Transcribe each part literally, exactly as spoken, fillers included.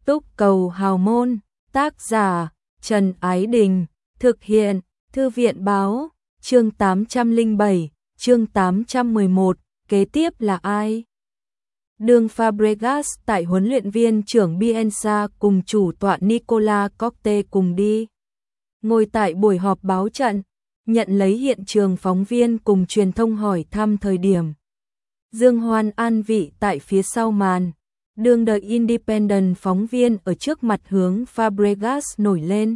Túc cầu hào môn, tác giả Trần Ái Đình, thực hiện Thư viện báo, chương tám trăm lẻ bảy, chương tám trăm mười một, kế tiếp là ai? Đường Fabregas tại huấn luyện viên trưởng Bielsa cùng chủ tọa Nicola Conte cùng đi. Ngồi tại buổi họp báo trận, nhận lấy hiện trường phóng viên cùng truyền thông hỏi thăm thời điểm. Dương Hoan an vị tại phía sau màn, đường The Independent phóng viên ở trước mặt hướng Fabregas nổi lên.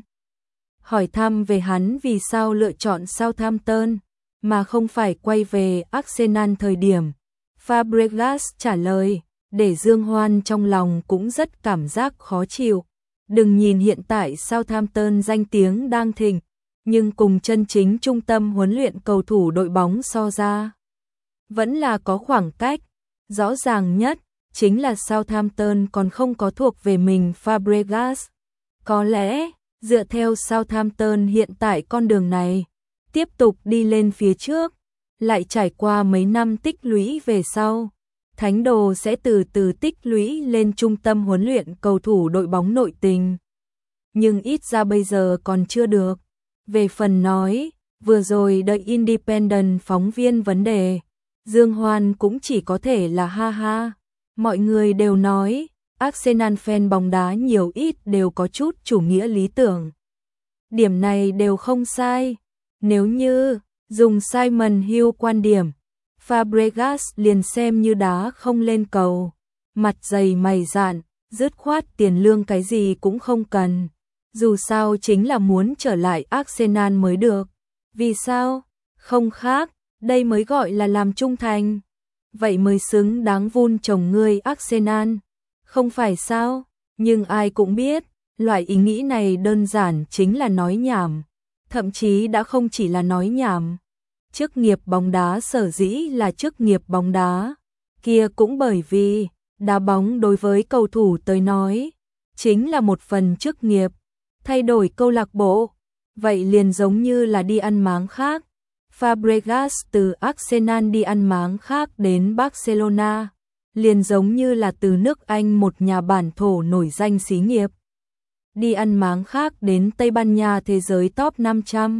Hỏi thăm về hắn vì sao lựa chọn Southampton, mà không phải quay về Arsenal thời điểm. Fabregas trả lời, để Dương Hoan trong lòng cũng rất cảm giác khó chịu. Đừng nhìn hiện tại Southampton danh tiếng đang thịnh, nhưng cùng chân chính trung tâm huấn luyện cầu thủ đội bóng so ra, vẫn là có khoảng cách. Rõ ràng nhất chính là Southampton còn không có thuộc về mình Fabregas. Có lẽ, dựa theo Southampton hiện tại con đường này, tiếp tục đi lên phía trước, lại trải qua mấy năm tích lũy về sau, Thánh Đồ sẽ từ từ tích lũy lên trung tâm huấn luyện cầu thủ đội bóng nội tình. Nhưng ít ra bây giờ còn chưa được. Về phần nói, vừa rồi đợi Independent phóng viên vấn đề, Dương Hoan cũng chỉ có thể là ha ha. Mọi người đều nói, Arsenal fan bóng đá nhiều ít đều có chút chủ nghĩa lý tưởng. Điểm này đều không sai. Nếu như dùng Simon Hill quan điểm, Fabregas liền xem như đá không lên cầu, mặt dày mày dạn, dứt khoát tiền lương cái gì cũng không cần. Dù sao chính là muốn trở lại Arsenal mới được. Vì sao? Không khác, đây mới gọi là làm trung thành. Vậy mới xứng đáng vun trồng ngươi Arsenal, không phải sao? Nhưng ai cũng biết, loại ý nghĩ này đơn giản chính là nói nhảm. Thậm chí đã không chỉ là nói nhảm. Chức nghiệp bóng đá sở dĩ là chức nghiệp bóng đá, kia cũng bởi vì đá bóng đối với cầu thủ tới nói chính là một phần chức nghiệp. Thay đổi câu lạc bộ, vậy liền giống như là đi ăn máng khác. Fabregas từ Arsenal đi ăn máng khác đến Barcelona, liền giống như là từ nước Anh một nhà bản thổ nổi danh xí nghiệp đi ăn máng khác đến Tây Ban Nha thế giới top năm trăm.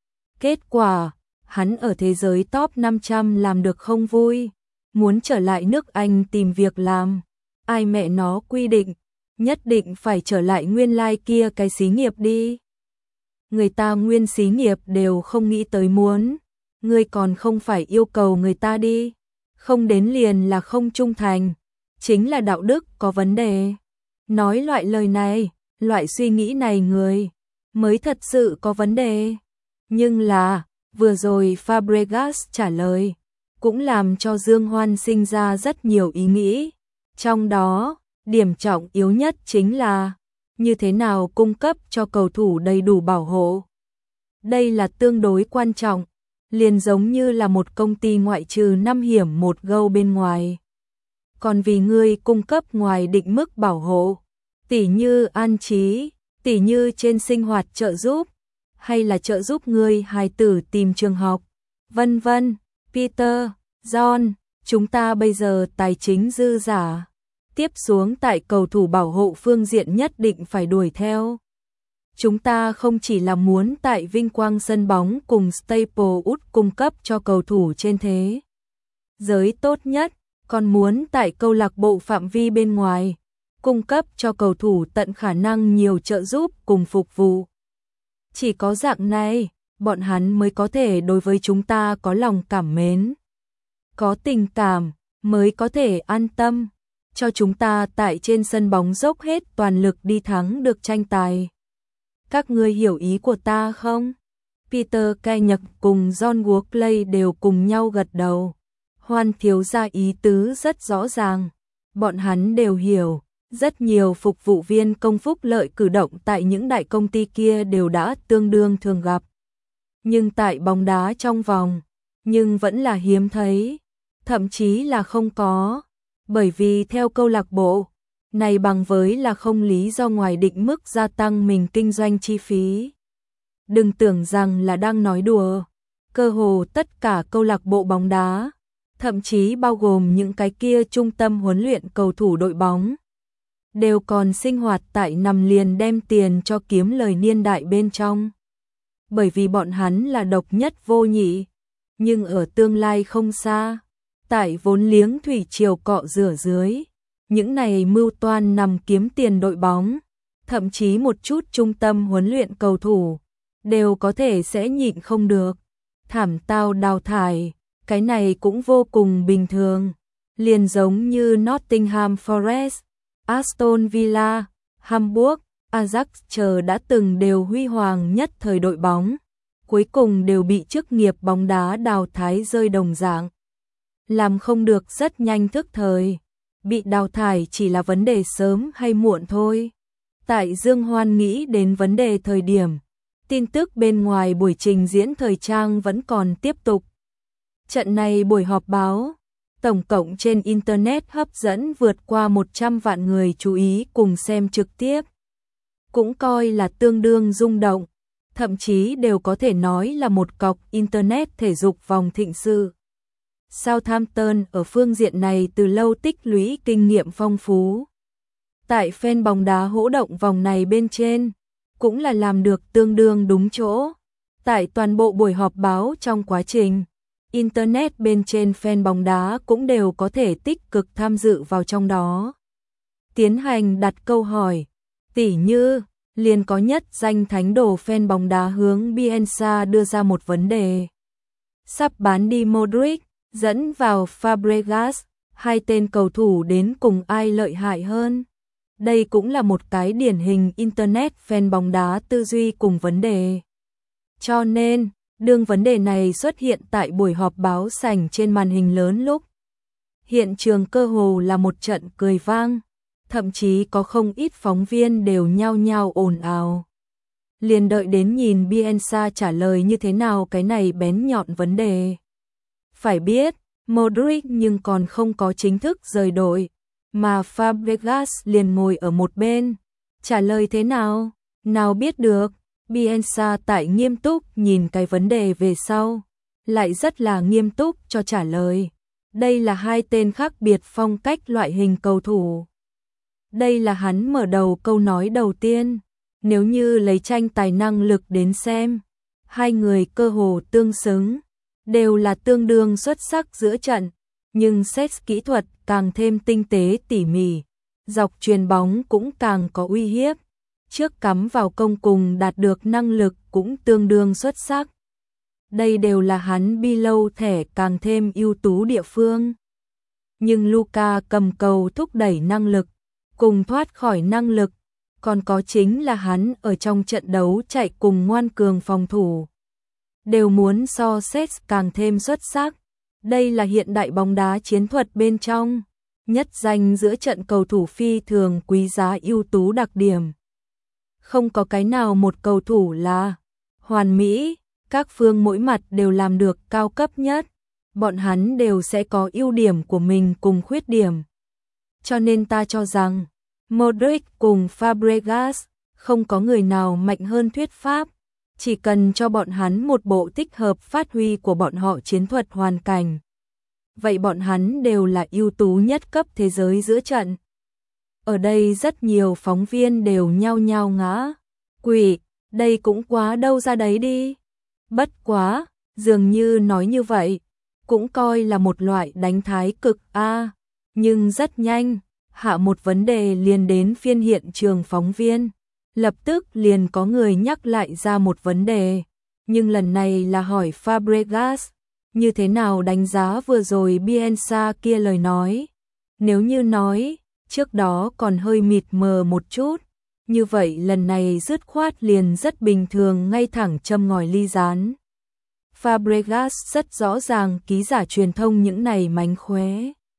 Kết quả, hắn ở thế giới top năm trăm làm được không vui, muốn trở lại nước Anh tìm việc làm. Ai mẹ nó quy định, nhất định phải trở lại nguyên lai like kia cái xí nghiệp đi. Người ta nguyên xí nghiệp đều không nghĩ tới muốn, ngươi còn không phải yêu cầu người ta đi. Không đến liền là không trung thành, chính là đạo đức có vấn đề. Nói loại lời này, loại suy nghĩ này người mới thật sự có vấn đề. Nhưng là, vừa rồi Fabregas trả lời, cũng làm cho Dương Hoan sinh ra rất nhiều ý nghĩ. Trong đó, điểm trọng yếu nhất chính là như thế nào cung cấp cho cầu thủ đầy đủ bảo hộ. Đây là tương đối quan trọng, liền giống như là một công ty ngoại trừ năm hiểm một gâu bên ngoài. Còn vì ngươi cung cấp ngoài định mức bảo hộ, tỉ như an trí, tỉ như trên sinh hoạt trợ giúp, hay là trợ giúp ngươi hài tử tìm trường học, vân vân. Peter, John, chúng ta bây giờ tài chính dư giả. Tiếp xuống tại cầu thủ bảo hộ phương diện nhất định phải đuổi theo. Chúng ta không chỉ là muốn tại vinh quang sân bóng cùng Staplewood cung cấp cho cầu thủ trên thế giới tốt nhất, còn muốn tại câu lạc bộ phạm vi bên ngoài cung cấp cho cầu thủ tận khả năng nhiều trợ giúp cùng phục vụ. Chỉ có dạng này, bọn hắn mới có thể đối với chúng ta có lòng cảm mến, có tình cảm, mới có thể an tâm cho chúng ta tại trên sân bóng dốc hết toàn lực đi thắng được tranh tài. Các ngươi hiểu ý của ta không? Peter Kenny cùng John Workley đều cùng nhau gật đầu. Hoan thiếu gia ý tứ rất rõ ràng. Bọn hắn đều hiểu, rất nhiều phục vụ viên công phúc lợi cử động tại những đại công ty kia đều đã tương đương thường gặp. Nhưng tại bóng đá trong vòng, nhưng vẫn là hiếm thấy, thậm chí là không có. Bởi vì theo câu lạc bộ, này bằng với là không lý do ngoài định mức gia tăng mình kinh doanh chi phí. Đừng tưởng rằng là đang nói đùa, cơ hồ tất cả câu lạc bộ bóng đá, thậm chí bao gồm những cái kia trung tâm huấn luyện cầu thủ đội bóng, đều còn sinh hoạt tại nằm liền đem tiền cho kiếm lời niên đại bên trong. Bởi vì bọn hắn là độc nhất vô nhị, nhưng ở tương lai không xa, tại vốn liếng thủy triều cọ rửa dưới, những này mưu toan nằm kiếm tiền đội bóng, thậm chí một chút trung tâm huấn luyện cầu thủ, đều có thể sẽ nhịn không được, thảm tao đào thải, cái này cũng vô cùng bình thường, liền giống như Nottingham Forest, Aston Villa, Hamburg, Ajax chờ đã từng đều huy hoàng nhất thời đội bóng, cuối cùng đều bị chức nghiệp bóng đá đào thải rơi đồng dạng. Làm không được rất nhanh thức thời, bị đào thải chỉ là vấn đề sớm hay muộn thôi. Tại Dương Hoan nghĩ đến vấn đề thời điểm, tin tức bên ngoài buổi trình diễn thời trang vẫn còn tiếp tục. Trận này buổi họp báo, tổng cộng trên Internet hấp dẫn vượt qua một trăm vạn người chú ý cùng xem trực tiếp. Cũng coi là tương đương rung động, thậm chí đều có thể nói là một cọc Internet thể dục vòng thịnh sự. Southampton ở phương diện này từ lâu tích lũy kinh nghiệm phong phú. Tại fan bóng đá hỗ động vòng này bên trên, cũng là làm được tương đương đúng chỗ. Tại toàn bộ buổi họp báo trong quá trình, Internet bên trên fan bóng đá cũng đều có thể tích cực tham dự vào trong đó. Tiến hành đặt câu hỏi, tỉ như, liền có nhất danh thánh đồ fan bóng đá hướng Bielsa đưa ra một vấn đề. Sắp bán đi Modric, dẫn vào Fabregas, hai tên cầu thủ đến cùng ai lợi hại hơn? Đây cũng là một cái điển hình Internet fan bóng đá tư duy cùng vấn đề. Cho nên, đương vấn đề này xuất hiện tại buổi họp báo sảnh trên màn hình lớn lúc, hiện trường cơ hồ là một trận cười vang, thậm chí có không ít phóng viên đều nhao nhao ồn ào. Liền đợi đến nhìn Bielsa trả lời như thế nào cái này bén nhọn vấn đề. Phải biết, Modric nhưng còn không có chính thức rời đội, mà Fabregas liền ngồi ở một bên. Trả lời thế nào? Nào biết được, Bielsa tại nghiêm túc nhìn cái vấn đề về sau, lại rất là nghiêm túc cho trả lời. Đây là hai tên khác biệt phong cách loại hình cầu thủ. Đây là hắn mở đầu câu nói đầu tiên. Nếu như lấy tranh tài năng lực đến xem, hai người cơ hồ tương xứng, đều là tương đương xuất sắc giữa trận, nhưng xét kỹ thuật càng thêm tinh tế tỉ mỉ, dọc chuyền bóng cũng càng có uy hiếp, trước cắm vào công cùng đạt được năng lực cũng tương đương xuất sắc. Đây đều là hắn bi lâu thẻ càng thêm ưu tú địa phương. Nhưng Luka cầm cầu thúc đẩy năng lực, cùng thoát khỏi năng lực, còn có chính là hắn ở trong trận đấu chạy cùng ngoan cường phòng thủ, đều muốn so xét càng thêm xuất sắc. Đây là hiện đại bóng đá chiến thuật bên trong, nhất danh giữa trận cầu thủ phi thường quý giá ưu tú đặc điểm. Không có cái nào một cầu thủ là hoàn mỹ, các phương mỗi mặt đều làm được cao cấp nhất, bọn hắn đều sẽ có ưu điểm của mình cùng khuyết điểm. Cho nên ta cho rằng, Modric cùng Fabregas, không có người nào mạnh hơn thuyết pháp, chỉ cần cho bọn hắn một bộ tích hợp phát huy của bọn họ chiến thuật hoàn cảnh. Vậy bọn hắn đều là ưu tú nhất cấp thế giới giữa trận. Ở đây rất nhiều phóng viên đều nhao nhao ngã quỵ, đây cũng quá đâu ra đấy đi. Bất quá, dường như nói như vậy, cũng coi là một loại đánh thái cực A, nhưng rất nhanh, hạ một vấn đề liền đến phiên hiện trường phóng viên. Lập tức liền có người nhắc lại ra một vấn đề, nhưng lần này là hỏi Fabregas, như thế nào đánh giá vừa rồi Bielsa kia lời nói. Nếu như nói, trước đó còn hơi mịt mờ một chút, như vậy lần này dứt khoát liền rất bình thường ngay thẳng châm ngòi ly rán. Fabregas rất rõ ràng ký giả truyền thông những này mánh khóe.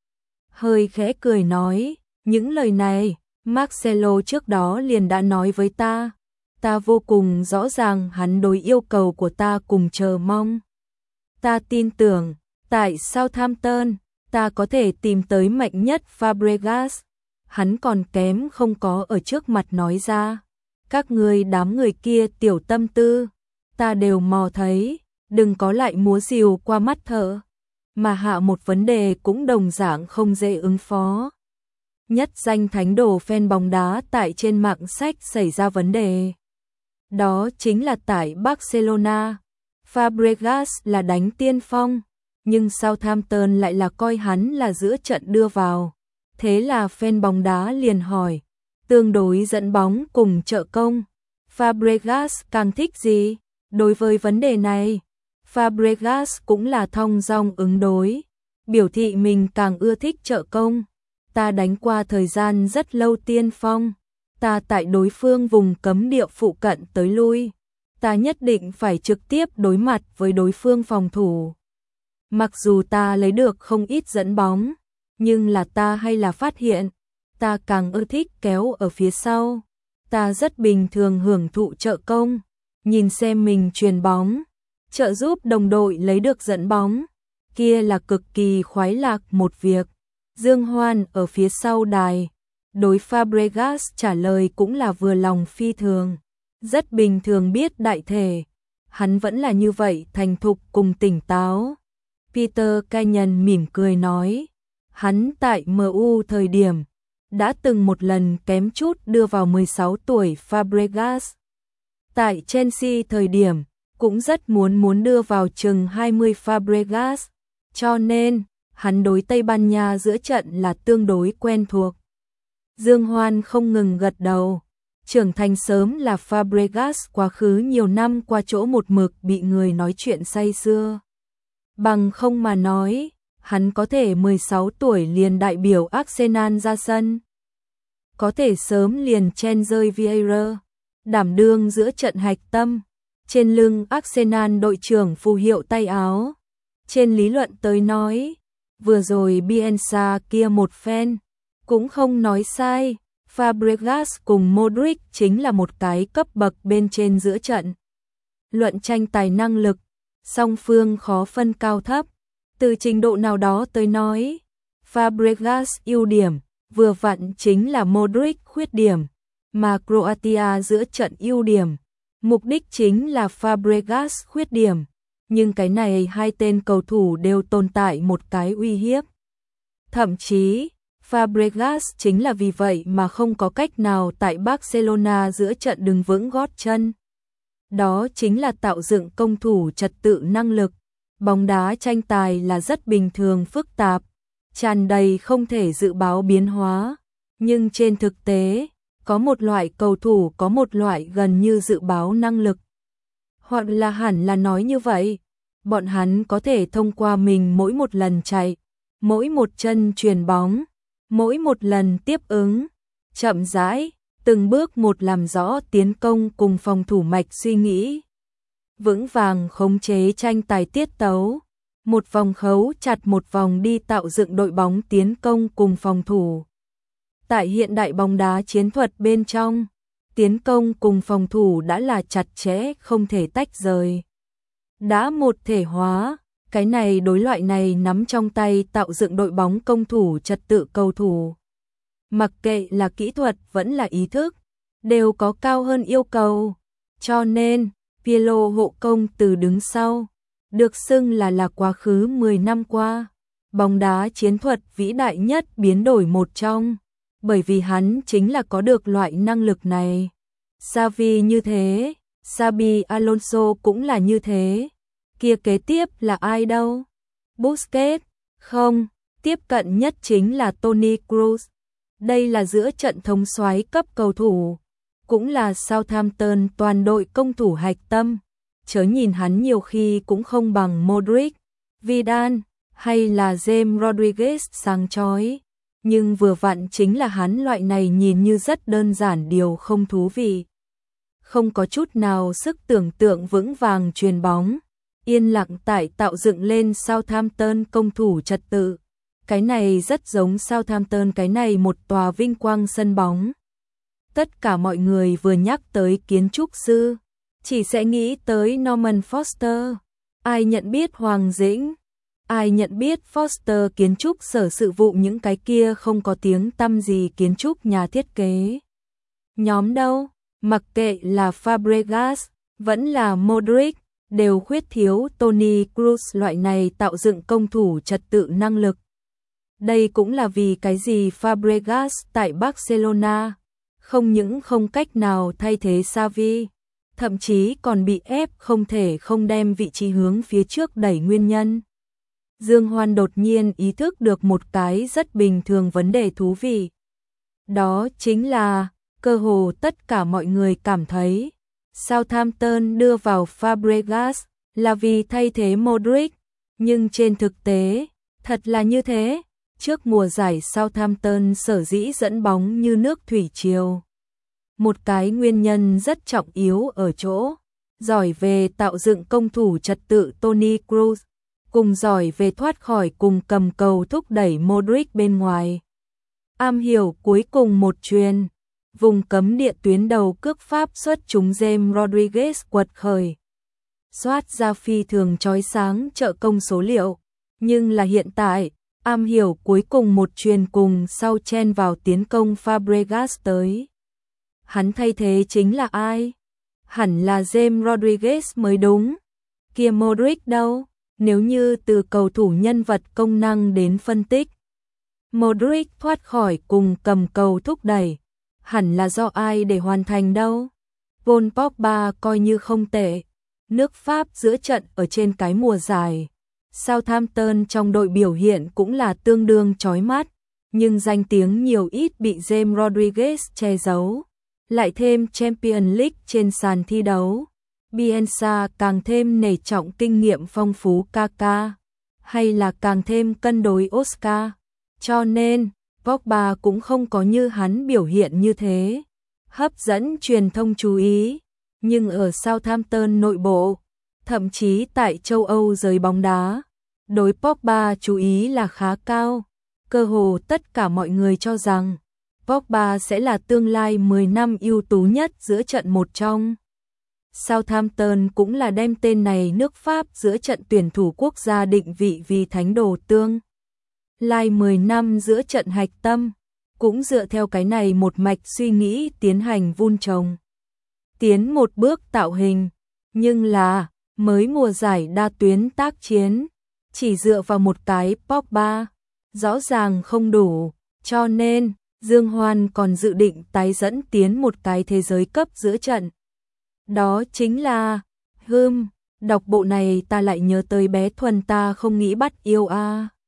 Hơi khẽ cười nói, những lời này, Marcelo trước đó liền đã nói với ta, ta vô cùng rõ ràng hắn đối yêu cầu của ta cùng chờ mong. Ta tin tưởng, tại Southampton, ta có thể tìm tới mạnh nhất Fabregas, hắn còn kém không có ở trước mặt nói ra. Các người đám người kia tiểu tâm tư, ta đều mò thấy, đừng có lại múa rìu qua mắt thợ, mà hạ một vấn đề cũng đồng dạng không dễ ứng phó. nhất danh thánh đồ fan bóng đá tại trên mạng sách xảy ra vấn đề. Đó chính là tại Barcelona, Fabregas là đánh tiên phong, nhưng Southampton lại là coi hắn là giữa trận đưa vào. Thế là fan bóng đá liền hỏi, tương đối dẫn bóng cùng trợ công, Fabregas càng thích gì? Đối với vấn đề này, Fabregas cũng là thong dong ứng đối, biểu thị mình càng ưa thích trợ công. Ta đánh qua thời gian rất lâu tiên phong, ta tại đối phương vùng cấm địa phụ cận tới lui, ta nhất định phải trực tiếp đối mặt với đối phương phòng thủ. Mặc dù ta lấy được không ít dẫn bóng, nhưng là ta hay là phát hiện, ta càng ưa thích kéo ở phía sau. Ta rất bình thường hưởng thụ trợ công, nhìn xem mình chuyền bóng, trợ giúp đồng đội lấy được dẫn bóng, kia là cực kỳ khoái lạc một việc. Dương Hoan ở phía sau đài, đối Fabregas trả lời cũng là vừa lòng phi thường, rất bình thường biết đại thể, hắn vẫn là như vậy thành thục cùng tỉnh táo. Peter Kenyon mỉm cười nói, hắn tại em u thời điểm, đã từng một lần kém chút đưa vào mười sáu tuổi Fabregas. Tại Chelsea thời điểm, cũng rất muốn muốn đưa vào chừng hai mươi Fabregas, cho nên, hắn đối Tây Ban Nha giữa trận là tương đối quen thuộc. Dương Hoan không ngừng gật đầu, trưởng thành sớm là Fabregas quá khứ nhiều năm qua chỗ một mực bị người nói chuyện say sưa. Bằng không mà nói, hắn có thể mười sáu tuổi liền đại biểu Arsenal ra sân. Có thể sớm liền chen rơi Vieira, đảm đương giữa trận hạch tâm. Trên lưng Arsenal đội trưởng phù hiệu tay áo. Trên lý luận tới nói, vừa rồi Bielsa kia một phen, cũng không nói sai. Fabregas cùng Modric chính là một cái cấp bậc bên trên giữa trận. Luận tranh tài năng lực, song phương khó phân cao thấp. Từ trình độ nào đó tới nói, Fabregas ưu điểm, vừa vặn chính là Modric khuyết điểm, mà Croatia giữa trận ưu điểm, mục đích chính là Fabregas khuyết điểm. Nhưng cái này hai tên cầu thủ đều tồn tại một cái uy hiếp. Thậm chí, Fabregas chính là vì vậy mà không có cách nào tại Barcelona giữa trận đứng vững gót chân. Đó chính là tạo dựng công thủ trật tự năng lực. Bóng đá tranh tài là rất bình thường phức tạp, tràn đầy không thể dự báo biến hóa. Nhưng trên thực tế, có một loại cầu thủ có một loại gần như dự báo năng lực. Hoặc là hẳn là nói như vậy, bọn hắn có thể thông qua mình mỗi một lần chạy, mỗi một chân chuyền bóng, mỗi một lần tiếp ứng, chậm rãi, từng bước một làm rõ tiến công cùng phòng thủ mạch suy nghĩ. Vững vàng khống chế tranh tài tiết tấu, một vòng khấu chặt một vòng đi tạo dựng đội bóng tiến công cùng phòng thủ. Tại hiện đại bóng đá chiến thuật bên trong, tiến công cùng phòng thủ đã là chặt chẽ không thể tách rời. Đã một thể hóa, cái này đối loại này nắm trong tay tạo dựng đội bóng công thủ trật tự cầu thủ. Mặc kệ là kỹ thuật vẫn là ý thức, đều có cao hơn yêu cầu. Cho nên, Pirlo hộ công từ đứng sau, được xưng là là quá khứ mười năm qua, bóng đá chiến thuật vĩ đại nhất biến đổi một trong, bởi vì hắn chính là có được loại năng lực này. Xavi như thế, Xabi Alonso cũng là như thế. Kia kế tiếp là ai đâu? Busquets? Không, tiếp cận nhất chính là Toni Kroos. Đây là giữa trận thống soái cấp cầu thủ, cũng là Southampton toàn đội công thủ hạch tâm. Chớ nhìn hắn nhiều khi cũng không bằng Modric, Vidal hay là James Rodriguez sáng chói, nhưng vừa vặn chính là hắn loại này nhìn như rất đơn giản điều không thú vị. Không có chút nào sức tưởng tượng vững vàng chuyền bóng, yên lặng tại tạo dựng lên Southampton công thủ trật tự. Cái này rất giống Southampton cái này một tòa vinh quang sân bóng. Tất cả mọi người vừa nhắc tới kiến trúc sư, chỉ sẽ nghĩ tới Norman Foster. Ai nhận biết Hoàng Dĩnh? Ai nhận biết Foster kiến trúc sở sự vụ những cái kia không có tiếng tăm gì kiến trúc nhà thiết kế? Nhóm đâu? Mặc kệ là Fabregas, vẫn là Modric, đều khuyết thiếu Toni Kroos loại này tạo dựng công thủ trật tự năng lực. Đây cũng là vì cái gì Fabregas tại Barcelona không những không cách nào thay thế Xavi, thậm chí còn bị ép không thể không đem vị trí hướng phía trước đẩy nguyên nhân. Dương Hoan đột nhiên ý thức được một cái rất bình thường vấn đề thú vị. Đó chính là, cơ hồ tất cả mọi người cảm thấy, Southampton đưa vào Fabregas là vì thay thế Modric, nhưng trên thực tế, thật là như thế. Trước mùa giải Southampton sở dĩ dẫn bóng như nước thủy triều. Một cái nguyên nhân rất trọng yếu ở chỗ, giỏi về tạo dựng công thủ trật tự Toni Kroos, cùng giỏi về thoát khỏi cùng cầm cầu thúc đẩy Modric bên ngoài. Am hiểu cuối cùng một chuyền, vùng cấm địa tuyến đầu cước pháp xuất chúng James Rodriguez quật khởi. Soát ra phi thường chói sáng trợ công số liệu, nhưng là hiện tại, am hiểu cuối cùng một chuyền cùng sau chen vào tiến công Fabregas tới. Hắn thay thế chính là ai? Hẳn là James Rodriguez mới đúng. Kia Modric đâu? Nếu như từ cầu thủ nhân vật công năng đến phân tích, Modric thoát khỏi cùng cầm cầu thúc đẩy, hẳn là do ai để hoàn thành đâu? Paul Pogba coi như không tệ. Nước Pháp giữa trận ở trên cái mùa giải, Southampton trong đội biểu hiện cũng là tương đương chói mắt, nhưng danh tiếng nhiều ít bị James Rodriguez che giấu. Lại thêm Champions League trên sàn thi đấu, Bielsa càng thêm nể trọng kinh nghiệm phong phú Kaká, hay là càng thêm cân đối Oscar. Cho nên, Pogba cũng không có như hắn biểu hiện như thế, hấp dẫn truyền thông chú ý, nhưng ở Southampton nội bộ, thậm chí tại châu Âu giới bóng đá, đối Pogba chú ý là khá cao, cơ hồ tất cả mọi người cho rằng Pogba sẽ là tương lai mười năm ưu tú nhất giữa trận một trong. Southampton cũng là đem tên này nước Pháp giữa trận tuyển thủ quốc gia định vị vì thánh đồ tương lai mười năm giữa trận hạch tâm, cũng dựa theo cái này một mạch suy nghĩ tiến hành vun trồng. Tiến một bước tạo hình, nhưng là, mới mùa giải đa tuyến tác chiến, chỉ dựa vào một cái Pogba, rõ ràng không đủ, cho nên, Dương Hoan còn dự định tái dẫn tiến một cái thế giới cấp giữa trận. Đó chính là, hừm, đọc bộ này ta lại nhớ tới bé Thuần ta không nghĩ bắt yêu a. À.